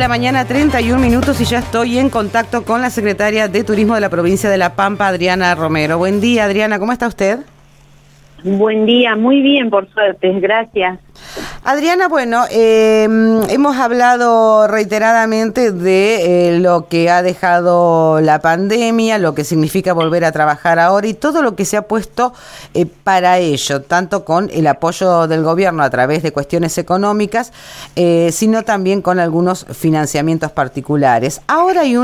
mañana, 31 minutos, y ya estoy en contacto con la secretaria de Turismo de la provincia de La Pampa, Adriana Romero. Buen día, Adriana, ¿cómo está usted? Buen día, muy bien, por suerte, gracias. Adriana, bueno, hemos hablado reiteradamente de lo que ha dejado la pandemia, lo que significa volver a trabajar ahora y todo lo que se ha puesto para ello, tanto con el apoyo del gobierno a través de cuestiones económicas, sino también con algunos financiamientos particulares. Ahora hay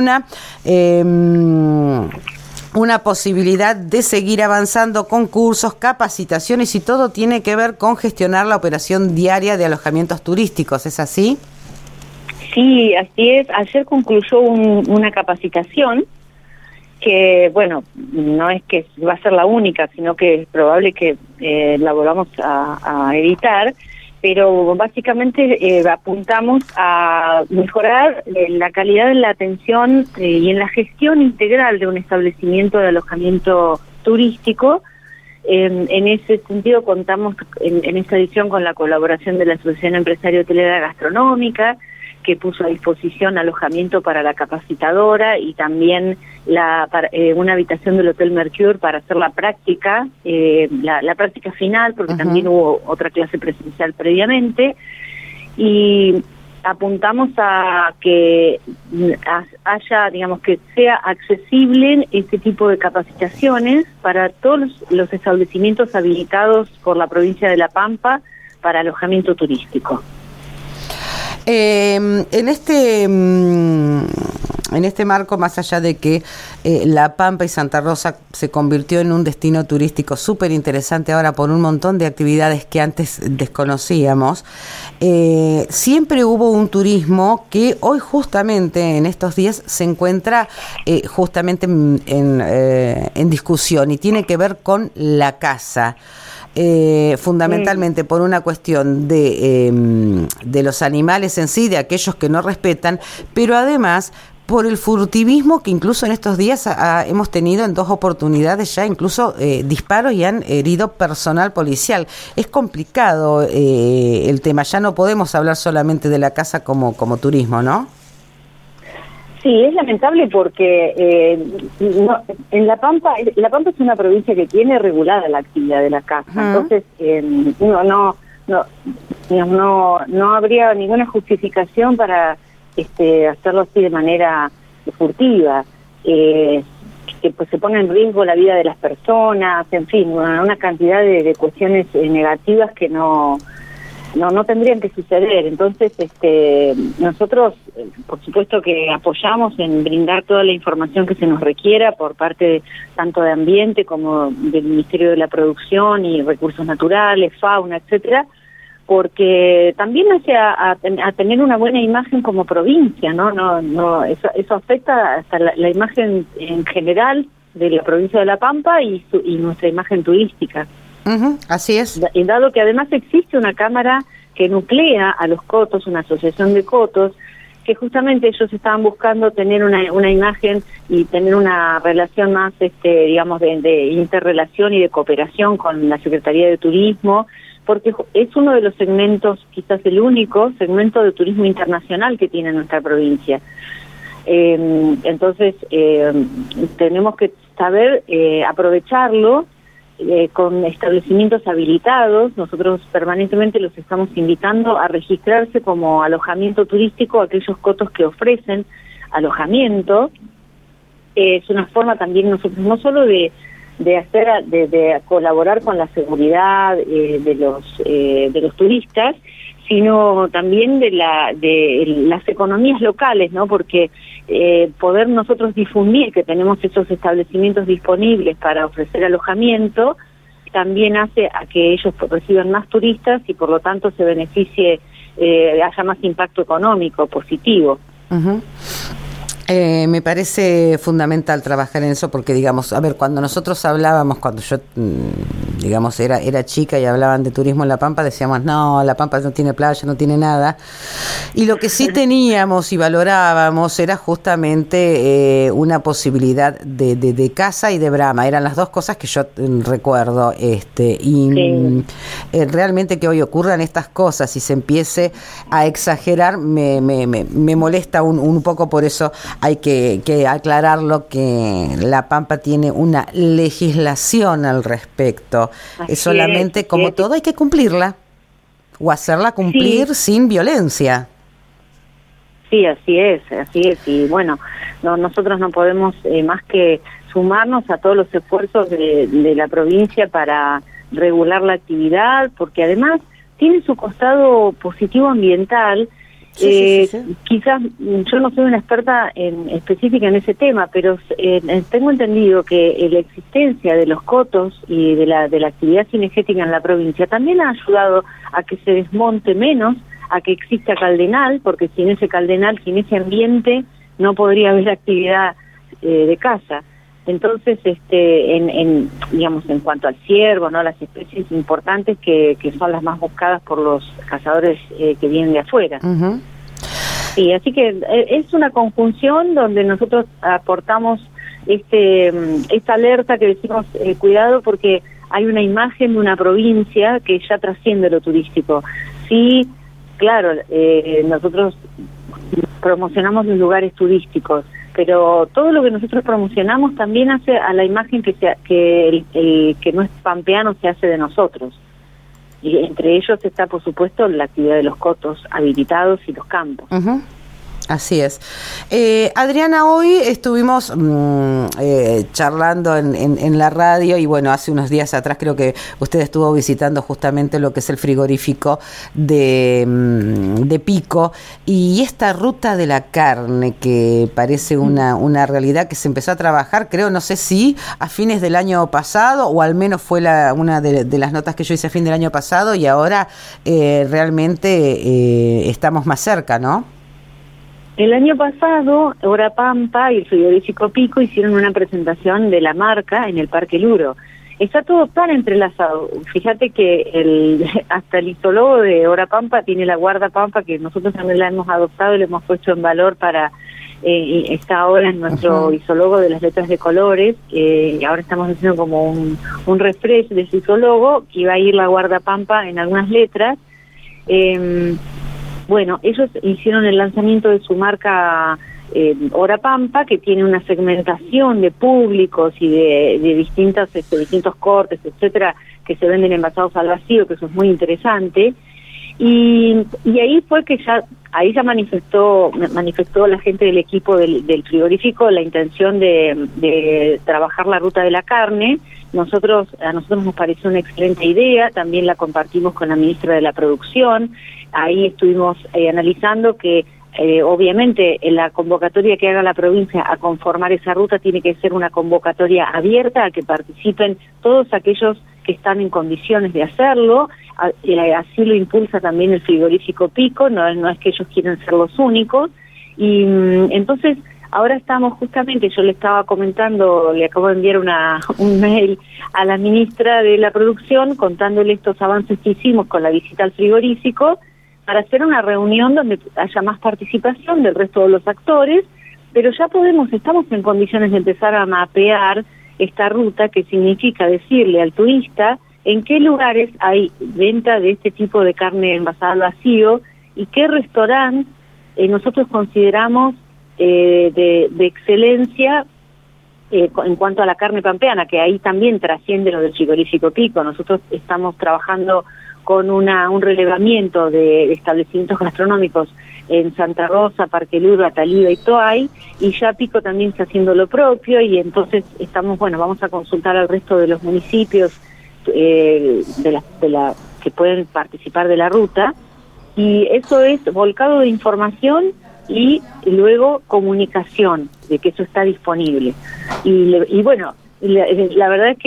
una posibilidad de seguir avanzando con cursos, capacitaciones y todo tiene que ver con gestionar la operación diaria de alojamientos turísticos, ¿es así? Sí, así es. Ayer concluyó una capacitación que, bueno, no es que va a ser la única, sino que es probable que la volvamos a editar, pero básicamente apuntamos a mejorar la calidad de la atención y en la gestión integral de un establecimiento de alojamiento turístico. En ese sentido contamos en esta edición con la colaboración de la Asociación Empresaria Hotelera Gastronómica, que puso a disposición alojamiento para la capacitadora y también una habitación del Hotel Mercure para hacer la práctica, la práctica final, porque también hubo otra clase presencial previamente, y apuntamos a que haya, digamos, que sea accesible este tipo de capacitaciones para todos los establecimientos habilitados por la provincia de La Pampa para alojamiento turístico. En este marco, más allá de que La Pampa y Santa Rosa se convirtió en un destino turístico súper interesante ahora por un montón de actividades que antes desconocíamos, siempre hubo un turismo que hoy justamente en estos días se encuentra justamente en discusión y tiene que ver con la caza. Fundamentalmente por una cuestión de los animales en sí, de aquellos que no respetan, pero además por el furtivismo que incluso en estos días hemos tenido en 2 oportunidades ya, incluso disparos y han herido personal policial. Es complicado el tema, ya no podemos hablar solamente de la caza como turismo, ¿no? Sí, es lamentable porque en La Pampa es una provincia que tiene regulada la actividad de la caza, entonces no habría ninguna justificación para hacerlo así de manera furtiva, que pues se pone en riesgo la vida de las personas, en fin, una cantidad de cuestiones negativas que no tendrían que suceder. Entonces, nosotros, por supuesto que apoyamos en brindar toda la información que se nos requiera por parte tanto de Ambiente como del Ministerio de la Producción y Recursos Naturales, Fauna, etcétera, porque también hace a tener una buena imagen como provincia, ¿no? Eso afecta hasta la imagen en general de la provincia de La Pampa y nuestra imagen turística. Así es. Dado que además existe una cámara que nuclea a los cotos, una asociación de cotos, que justamente ellos estaban buscando tener una imagen y tener una relación más, digamos, de interrelación y de cooperación con la Secretaría de Turismo, porque es uno de los segmentos, quizás el único segmento de turismo internacional que tiene nuestra provincia. Entonces, tenemos que saber aprovecharlo con establecimientos habilitados. Nosotros permanentemente los estamos invitando a registrarse como alojamiento turístico aquellos cotos que ofrecen alojamiento. Es una forma también nosotros no solo de colaborar con la seguridad de los turistas, sino también de las economías locales, ¿no? Porque poder nosotros difundir que tenemos esos establecimientos disponibles para ofrecer alojamiento también hace a que ellos reciban más turistas y por lo tanto se beneficie, haya más impacto económico positivo. Me parece fundamental trabajar en eso porque, digamos, a ver, cuando nosotros hablábamos, cuando yo, digamos, era chica y hablaban de turismo en La Pampa, decíamos, no, La Pampa no tiene playa, no tiene nada. Y lo que sí teníamos y valorábamos era justamente una posibilidad de casa y de brama. Eran las dos cosas que yo recuerdo. Sí. Realmente que hoy ocurran estas cosas y se empiece a exagerar me molesta un poco, por eso hay que aclararlo, que La Pampa tiene una legislación al respecto. Es solamente, como todo, hay que cumplirla o hacerla cumplir sin violencia. Sí, así es. Y bueno, nosotros no podemos más que sumarnos a todos los esfuerzos de la provincia para regular la actividad, porque además tiene su costado positivo ambiental. Sí. Quizás yo no soy una experta específica en ese tema, pero tengo entendido que la existencia de los cotos y de la actividad cinegética en la provincia también ha ayudado a que se desmonte menos, a que exista caldenal, porque sin ese caldenal, sin ese ambiente, no podría haber actividad de caza. Entonces, digamos, en cuanto al ciervo, ¿no?, las especies importantes que son las más buscadas por los cazadores que vienen de afuera. Uh-huh. Sí, así que es una conjunción donde nosotros aportamos esta alerta que decimos, cuidado, porque hay una imagen de una provincia que ya trasciende lo turístico. Sí, claro, nosotros promocionamos los lugares turísticos, pero todo lo que nosotros promocionamos también hace a la imagen que no es pampeano se hace de nosotros. Y entre ellos está, por supuesto, la actividad de los cotos habilitados y los campos. Uh-huh. Así es. Adriana, hoy estuvimos charlando en la radio y bueno, hace unos días atrás creo que usted estuvo visitando justamente lo que es el frigorífico de Pico, y esta ruta de la carne que parece una realidad que se empezó a trabajar, creo, no sé si a fines del año pasado, o al menos fue una de las notas que yo hice a fin del año pasado, y ahora realmente estamos más cerca, ¿no? El año pasado, Hora Pampa y el frigorífico Pico hicieron una presentación de la marca en el Parque Luro. Está todo tan entrelazado. Fíjate que hasta el isólogo de Hora Pampa tiene la guarda pampa, que nosotros también la hemos adoptado y le hemos puesto en valor para... está ahora en nuestro isólogo de las letras de colores, y ahora estamos haciendo como un refresh de ese isólogo, que va a ir la guarda pampa en algunas letras. Bueno, ellos hicieron el lanzamiento de su marca Hora Pampa, que tiene una segmentación de públicos y de distintos cortes, etcétera, que se venden envasados al vacío, que eso es muy interesante. Y ahí fue que ahí ya manifestó la gente del equipo del frigorífico la intención de trabajar la ruta de la carne. A nosotros nos pareció una excelente idea, también la compartimos con la ministra de la Producción. Ahí estuvimos analizando que obviamente en la convocatoria que haga la provincia a conformar esa ruta tiene que ser una convocatoria abierta a que participen todos aquellos que están en condiciones de hacerlo. Así lo impulsa también el frigorífico Pico, no es que ellos quieran ser los únicos. Y entonces ahora estamos justamente, yo le estaba comentando, le acabo de enviar un mail a la ministra de la Producción contándole estos avances que hicimos con la visita al frigorífico, para hacer una reunión donde haya más participación del resto de los actores, pero ya estamos en condiciones de empezar a mapear esta ruta, que significa decirle al turista en qué lugares hay venta de este tipo de carne envasada al vacío y qué restaurante nosotros consideramos de excelencia en cuanto a la carne pampeana, que ahí también trasciende lo del frigorífico Pico. Nosotros estamos trabajando con un relevamiento de establecimientos gastronómicos en Santa Rosa, Parque Luro, Ataliba y Toay, y ya Pico también está haciendo lo propio, y entonces vamos a consultar al resto de los municipios que pueden participar de la ruta, y eso es volcado de información y luego comunicación de que eso está disponible. Y bueno, la verdad es que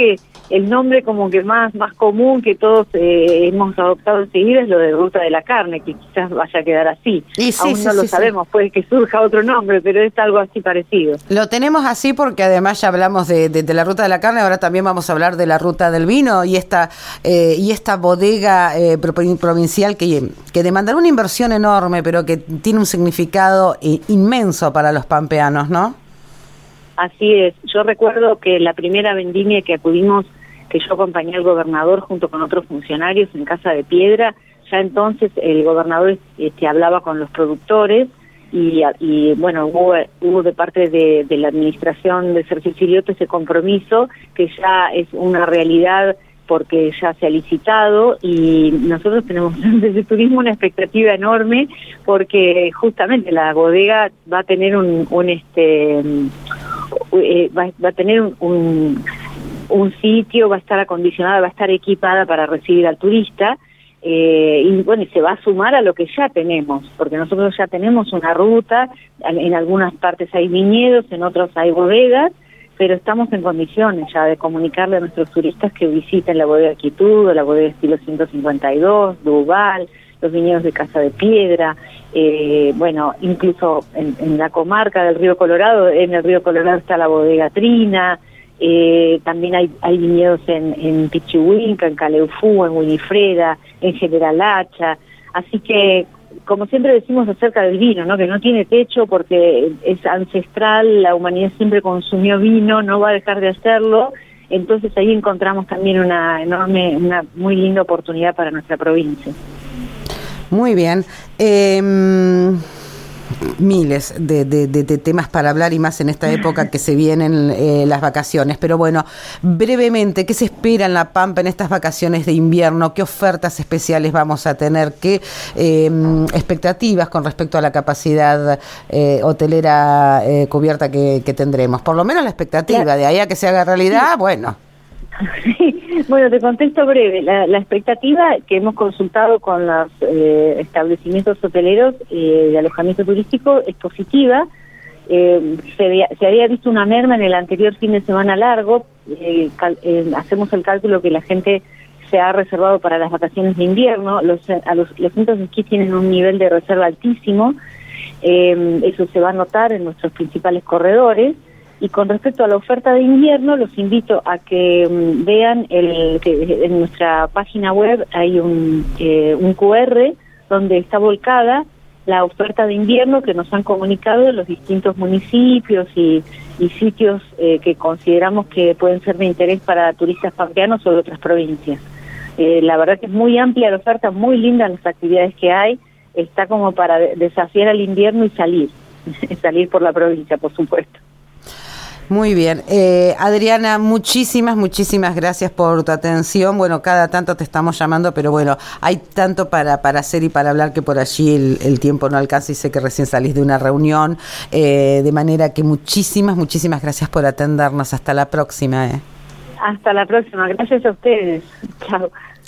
el nombre como que más común que todos hemos adoptado enseguida es lo de Ruta de la Carne, que quizás vaya a quedar así. Y sí, aún sí, no lo sí, sabemos, puede que surja otro nombre, pero es algo así parecido. Lo tenemos así porque además ya hablamos de la Ruta de la Carne, ahora también vamos a hablar de la Ruta del Vino y esta bodega provincial que demandará una inversión enorme, pero que tiene un significado inmenso para los pampeanos, ¿no? Así es. Yo recuerdo que la primera vendimia que acudimos, que yo acompañé al gobernador junto con otros funcionarios en Casa de Piedra, ya entonces el gobernador hablaba con los productores y bueno, hubo de parte de la administración de Sergio Chirioto ese compromiso que ya es una realidad porque ya se ha licitado y nosotros tenemos desde turismo una expectativa enorme porque justamente la bodega va a tener va a tener un sitio, va a estar acondicionada, va a estar equipada para recibir al turista y bueno, se va a sumar a lo que ya tenemos, porque nosotros ya tenemos una ruta, en algunas partes hay viñedos, en otros hay bodegas, pero estamos en condiciones ya de comunicarle a nuestros turistas que visiten la bodega Quitudo, la bodega Estilo 152, Duval, los viñedos de Casa de Piedra, bueno, incluso en la comarca del Río Colorado, en el Río Colorado está la bodega Trina, también hay viñedos en Pichihuinca, en Caleufú, en Winifreda, en General Hacha, así que como siempre decimos acerca del vino, ¿no? Que no tiene techo porque es ancestral, la humanidad siempre consumió vino, no va a dejar de hacerlo, entonces ahí encontramos también una muy linda oportunidad para nuestra provincia. Muy bien. Miles de temas para hablar y más en esta época que se vienen las vacaciones, pero bueno, brevemente, ¿qué se espera en La Pampa en estas vacaciones de invierno? ¿Qué ofertas especiales vamos a tener? ¿Qué expectativas con respecto a la capacidad hotelera cubierta que tendremos? Por lo menos la expectativa, de ahí a que se haga realidad, bueno. Sí. Bueno, te contesto breve. La expectativa que hemos consultado con los establecimientos hoteleros de alojamiento turístico es positiva. Se había visto una merma en el anterior fin de semana largo. Hacemos el cálculo que la gente se ha reservado para las vacaciones de invierno. Los centros de esquí tienen un nivel de reserva altísimo. Eso se va a notar en nuestros principales corredores. Y con respecto a la oferta de invierno, los invito a que vean que en nuestra página web hay un QR donde está volcada la oferta de invierno que nos han comunicado los distintos municipios y sitios que consideramos que pueden ser de interés para turistas pampeanos o de otras provincias. La verdad que es muy amplia la oferta, muy linda las actividades que hay, está como para desafiar al invierno y salir por la provincia, por supuesto. Muy bien. Adriana, muchísimas gracias por tu atención. Bueno, cada tanto te estamos llamando, pero bueno, hay tanto para hacer y para hablar que por allí el tiempo no alcanza y sé que recién salís de una reunión. De manera que muchísimas gracias por atendernos. Hasta la próxima. Hasta la próxima. Gracias a ustedes. Chao.